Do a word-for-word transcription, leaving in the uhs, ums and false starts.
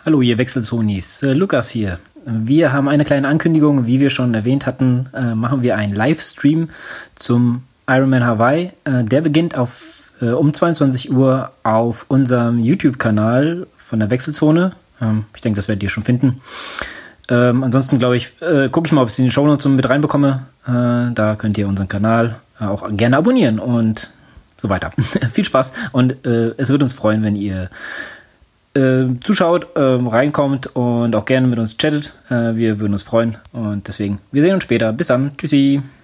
Hallo, ihr Wechselzonis. Äh, Lukas hier. Wir haben eine kleine Ankündigung. Wie wir schon erwähnt hatten, äh, machen wir einen Livestream zum Ironman Hawaii. Äh, der beginnt auf, äh, um zweiundzwanzig Uhr auf unserem YouTube-Kanal von der Wechselzone. Ähm, ich denke, das werdet ihr schon finden. Ähm, ansonsten, glaube ich, äh, gucke ich mal, ob ich es in die Shownotes mit reinbekomme. Äh, da könnt ihr unseren Kanal äh, auch gerne abonnieren und so weiter. Viel Spaß und äh, es würde uns freuen, wenn ihr Äh, zuschaut, äh, reinkommt und auch gerne mit uns chattet. Äh, wir würden uns freuen und deswegen, wir sehen uns später. Bis dann. Tschüssi.